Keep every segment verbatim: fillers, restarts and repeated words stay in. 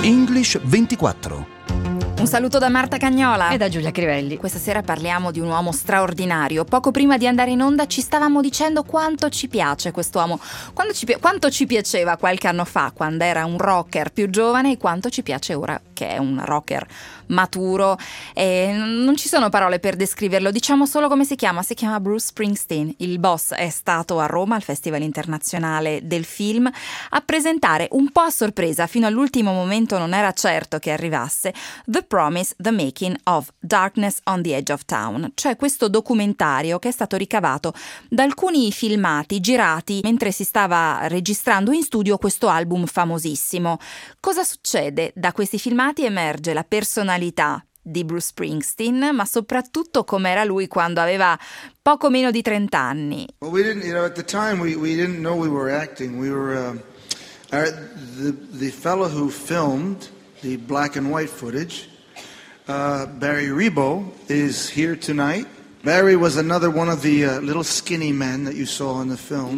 English ventiquattro. Un saluto da Marta Cagnola e da Giulia Crivelli. Questa sera parliamo di un uomo straordinario. Poco prima di andare in onda ci stavamo dicendo quanto ci piace quest'uomo, quanto ci, pi- quanto ci piaceva qualche anno fa quando era un rocker più giovane e quanto ci piace ora che è un rocker maturo. E non ci sono parole per descriverlo, diciamo solo come si chiama. Si chiama Bruce Springsteen. Il boss è stato a Roma al Festival Internazionale del Film a presentare un po' a sorpresa, fino all'ultimo momento non era certo che arrivasse, The Promise, The Making of Darkness on the Edge of Town, cioè questo documentario che è stato ricavato da alcuni filmati girati mentre si stava registrando in studio questo album famosissimo. Cosa succede? Da questi filmati emerge la personalità di Bruce Springsteen, ma soprattutto com'era lui quando aveva poco meno di trenta anni. Well, we didn't, you know, at the time we, we didn't know we were acting. We were uh, our, the the fellow who filmed the black and white footage. Uh, Barry Rebo is here tonight. Barry was another one of the uh, little skinny men that you saw in the film,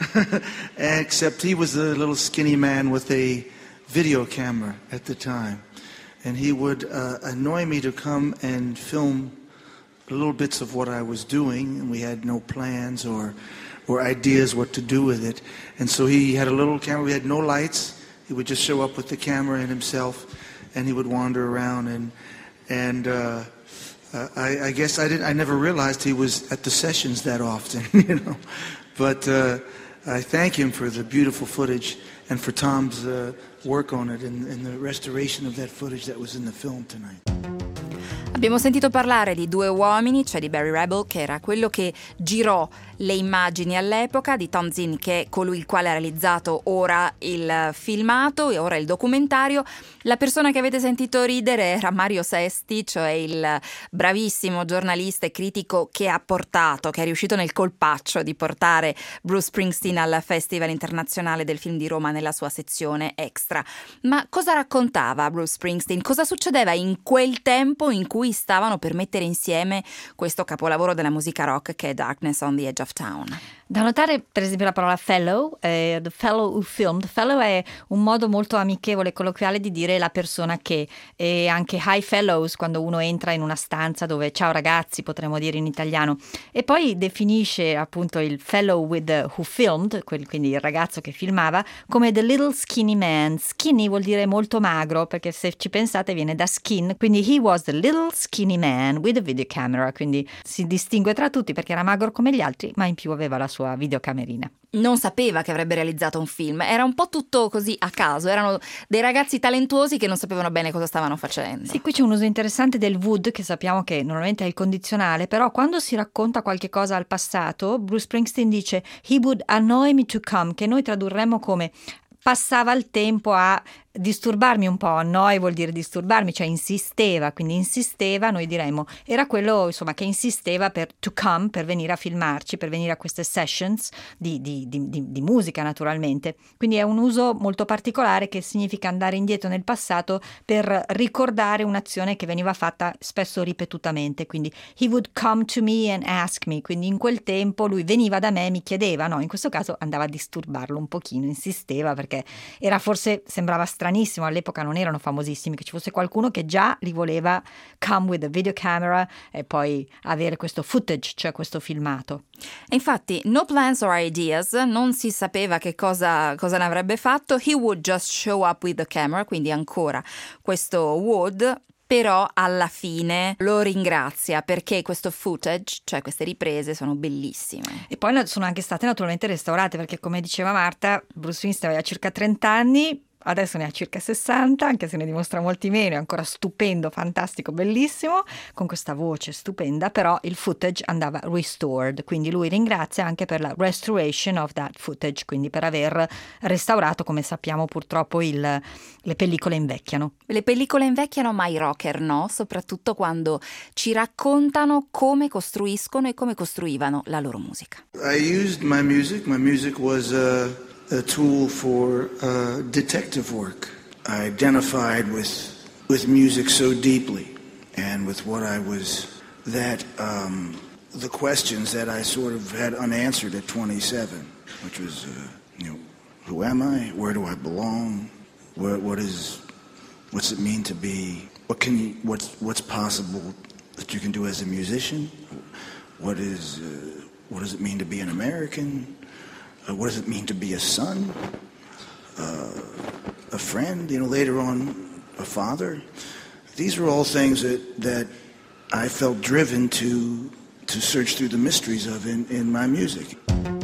except he was a little skinny man with a video camera at the time. And he would uh, annoy me to come and film little bits of what I was doing, and we had no plans or, or ideas what to do with it. And so he had a little camera, we had no lights. He would just show up with the camera and himself, and he would wander around and And uh, uh, I, I guess I didn't. I never realized he was at the sessions that often, you know. But uh, I thank him for the beautiful footage and for Tom's uh, work on it and, and the restoration of that footage that was in the film tonight. Abbiamo sentito parlare di due uomini, cioè di Barry Rebo, che era quello che girò le immagini all'epoca, di Tom Zinn, che è colui il quale ha realizzato ora il filmato e ora il documentario. La persona che avete sentito ridere era Mario Sesti, cioè il bravissimo giornalista e critico che ha portato, che è riuscito nel colpaccio di portare Bruce Springsteen al Festival Internazionale del Film di Roma nella sua sezione extra. Ma cosa raccontava Bruce Springsteen? Cosa succedeva in quel tempo in cui stavano per mettere insieme questo capolavoro della musica rock che è Darkness on the Edge of Town? Da notare per esempio la parola fellow, eh, the fellow who filmed. Fellow è un modo molto amichevole e colloquiale di dire la persona che, e anche hi fellows quando uno entra in una stanza dove ciao ragazzi potremmo dire in italiano, e poi definisce appunto il fellow with the, who filmed, quindi il ragazzo che filmava, come the little skinny man. Skinny vuol dire molto magro, perché se ci pensate viene da skin, quindi he was the little skinny man with a video camera, quindi si distingue tra tutti perché era magro come gli altri ma in più aveva la sua videocamerina. Non sapeva che avrebbe realizzato un film, era un po' tutto così a caso, erano dei ragazzi talentuosi che non sapevano bene cosa stavano facendo. Sì, qui c'è un uso interessante del would, che sappiamo che normalmente è il condizionale, però quando si racconta qualche cosa al passato, Bruce Springsteen dice he would annoy me to come, che noi tradurremmo come passava il tempo a disturbarmi un po'. Annoy vuol dire disturbarmi, cioè insisteva, quindi insisteva, noi diremmo, era quello insomma che insisteva per to come, per venire a filmarci, per venire a queste sessions di, di, di, di, di musica naturalmente. Quindi è un uso molto particolare che significa andare indietro nel passato per ricordare un'azione che veniva fatta spesso ripetutamente, quindi he would come to me and ask me, quindi in quel tempo lui veniva da me e mi chiedeva, no, in questo caso andava a disturbarlo un pochino, insisteva perché era forse, sembrava strano, stranissimo, all'epoca non erano famosissimi, che ci fosse qualcuno che già li voleva come with a video camera e poi avere questo footage, cioè questo filmato. E infatti no plans or ideas, non si sapeva che cosa, cosa ne avrebbe fatto. He would just show up with the camera, quindi ancora questo would. Però alla fine lo ringrazia perché questo footage, cioè queste riprese, sono bellissime. E poi sono anche state naturalmente restaurate perché, come diceva Marta, Bruce Springsteen aveva circa trenta anni, adesso ne ha circa sessanta, anche se ne dimostra molti meno, è ancora stupendo, fantastico, bellissimo, con questa voce stupenda, però il footage andava restored, quindi lui ringrazia anche per la restoration of that footage, quindi per aver restaurato, come sappiamo purtroppo il, le pellicole invecchiano. Le pellicole invecchiano, ma i rocker no, soprattutto quando ci raccontano come costruiscono e come costruivano la loro musica. I used my music, my music was uh... a tool for uh, detective work. I identified with with music so deeply and with what I was, that um, the questions that I sort of had unanswered at twenty-seven, which was, uh, you know, who am I? Where do I belong? What, what is What's it mean to be, what can you, what's, what's possible that you can do as a musician? What is, uh, what does it mean to be an American? Uh, what does it mean to be a son? Uh, a friend, you know, later on, a father? These are all things that, that I felt driven to, to search through the mysteries of in, in my music.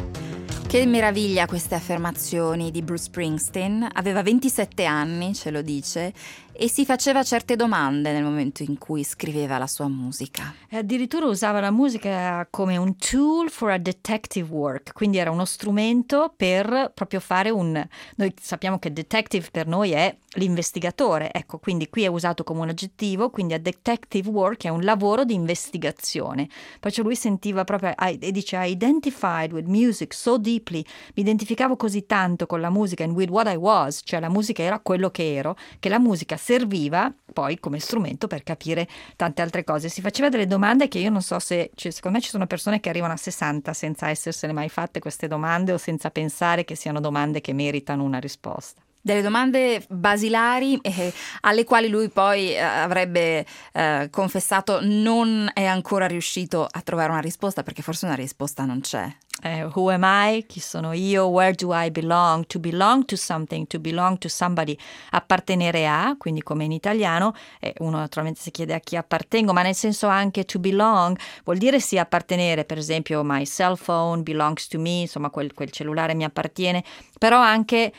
Che meraviglia queste affermazioni di Bruce Springsteen. Aveva ventisette anni, ce lo dice, e si faceva certe domande nel momento in cui scriveva la sua musica. E addirittura usava la musica come un tool for a detective work, quindi era uno strumento per proprio fare un... Noi sappiamo che detective per noi è l'investigatore, ecco, quindi qui è usato come un aggettivo, quindi a detective work è un lavoro di investigazione. Perciò lui sentiva proprio, e dice, I identified with music so deeply, mi identificavo così tanto con la musica and with what I was, cioè la musica era quello che ero, che la musica serviva poi come strumento per capire tante altre cose. Si faceva delle domande che io non so se, cioè, secondo me ci sono persone che arrivano a sessanta senza essersene mai fatte queste domande o senza pensare che siano domande che meritano una risposta. Delle domande basilari eh, alle quali lui poi eh, avrebbe eh, confessato non è ancora riuscito a trovare una risposta, perché forse una risposta non c'è. Eh, who am I? Chi sono io? Where do I belong? To belong to something, to belong to somebody. Appartenere a, quindi come in italiano, eh, uno naturalmente si chiede a chi appartengo, ma nel senso anche to belong vuol dire sì appartenere, per esempio my cell phone belongs to me, insomma quel, quel cellulare mi appartiene, però anche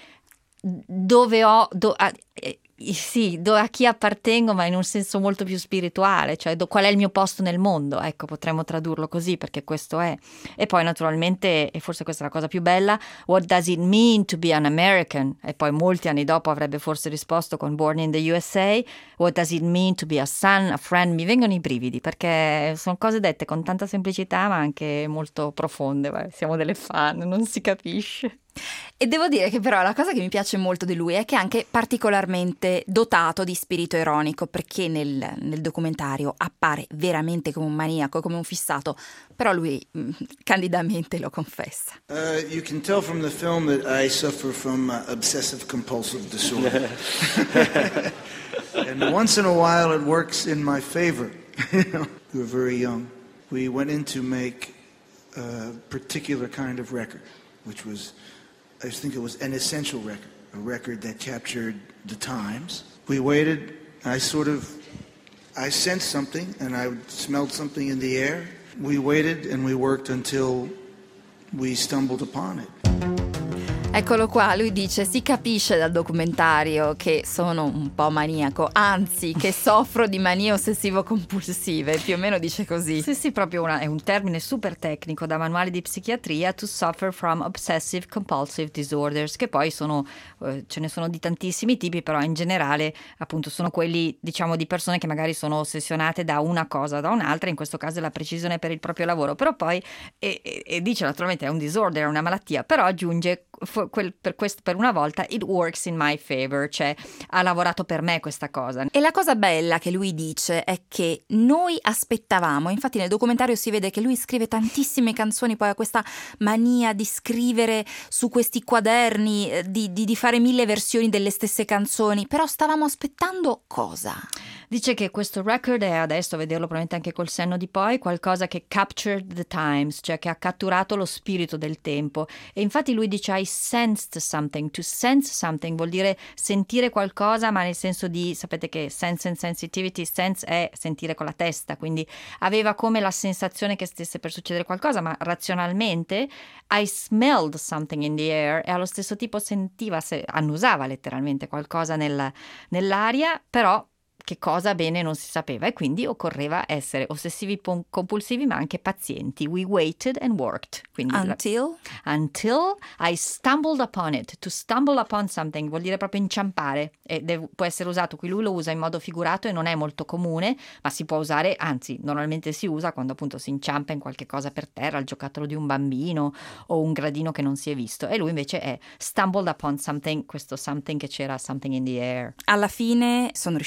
dove ho do, a, eh, sì, do, a chi appartengo, ma in un senso molto più spirituale, cioè do, qual è il mio posto nel mondo, ecco, potremmo tradurlo così, perché questo è. E poi naturalmente, e forse questa è la cosa più bella, what does it mean to be an American? E poi molti anni dopo avrebbe forse risposto con Born in the U S A, what does it mean to be a son, a friend? Mi vengono i brividi, perché sono cose dette con tanta semplicità ma anche molto profonde. Siamo delle fan, non si capisce. E devo dire che però la cosa che mi piace molto di lui è che è anche particolarmente dotato di spirito ironico, perché nel, nel documentario appare veramente come un maniaco, come un fissato, però lui mh, candidamente lo confessa. Uh, you can tell from the film that I suffer from uh, obsessive compulsive disorder. And once in a while it works in my favor. You know, we were very young. We went in to make a particular kind of record, which was, I think it was an essential record, a record that captured the times. We waited, I sort of, I sensed something and I smelled something in the air. We waited and we worked until we stumbled upon it. Eccolo qua, lui dice, si capisce dal documentario che sono un po' maniaco, anzi che soffro di manie ossessivo-compulsive, più o meno dice così. Sì, sì, proprio una, è un termine super tecnico da manuale di psichiatria, to suffer from obsessive compulsive disorders, che poi sono, eh, ce ne sono di tantissimi tipi, però in generale appunto sono quelli, diciamo, di persone che magari sono ossessionate da una cosa o da un'altra, in questo caso è la precisione per il proprio lavoro, però poi, e, e, e dice naturalmente è un disorder, è una malattia, però aggiunge Quel, per, questo, per una volta it works in my favor, cioè ha lavorato per me questa cosa. E la cosa bella che lui dice è che noi aspettavamo, infatti nel documentario si vede che lui scrive tantissime canzoni, poi ha questa mania di scrivere su questi quaderni, di, di, di fare mille versioni delle stesse canzoni, però stavamo aspettando cosa? Dice che questo record è, adesso a vederlo probabilmente anche col senno di poi, qualcosa che captured the times, cioè che ha catturato lo spirito del tempo. E infatti lui dice I sensed something. To sense something vuol dire sentire qualcosa, ma nel senso di, sapete che sense and sensitivity, sense è sentire con la testa, quindi aveva come la sensazione che stesse per succedere qualcosa, ma razionalmente I smelled something in the air, e allo stesso tipo sentiva, se, annusava letteralmente qualcosa nel, nell'aria, però che cosa bene non si sapeva, e quindi occorreva essere ossessivi compulsivi ma anche pazienti. We waited and worked. Quindi until? La, until I stumbled upon it. To stumble upon something vuol dire proprio inciampare, e deve, può essere usato, qui lui lo usa in modo figurato e non è molto comune, ma si può usare, anzi normalmente si usa quando appunto si inciampa in qualche cosa per terra, il giocattolo di un bambino o un gradino che non si è visto, e lui invece è stumbled upon something, questo something che c'era, something in the air. Alla fine sono riusciti ad arrivare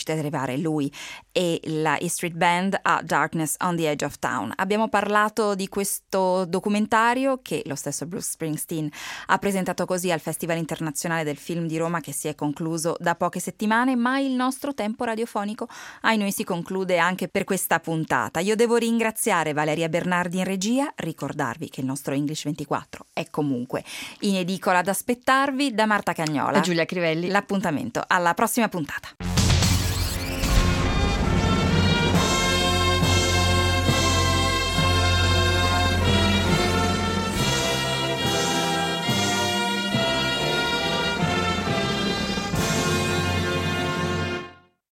ascoltare lui e la E Street Band a Darkness on the Edge of Town. Abbiamo parlato di questo documentario che lo stesso Bruce Springsteen ha presentato così al Festival Internazionale del Film di Roma, che si è concluso da poche settimane, ma il nostro tempo radiofonico ai noi si conclude anche per questa puntata. Io devo ringraziare Valeria Bernardi in regia, ricordarvi che il nostro English ventiquattro è comunque in edicola ad aspettarvi. Da Marta Cagnola e Giulia Crivelli, l'appuntamento alla prossima puntata.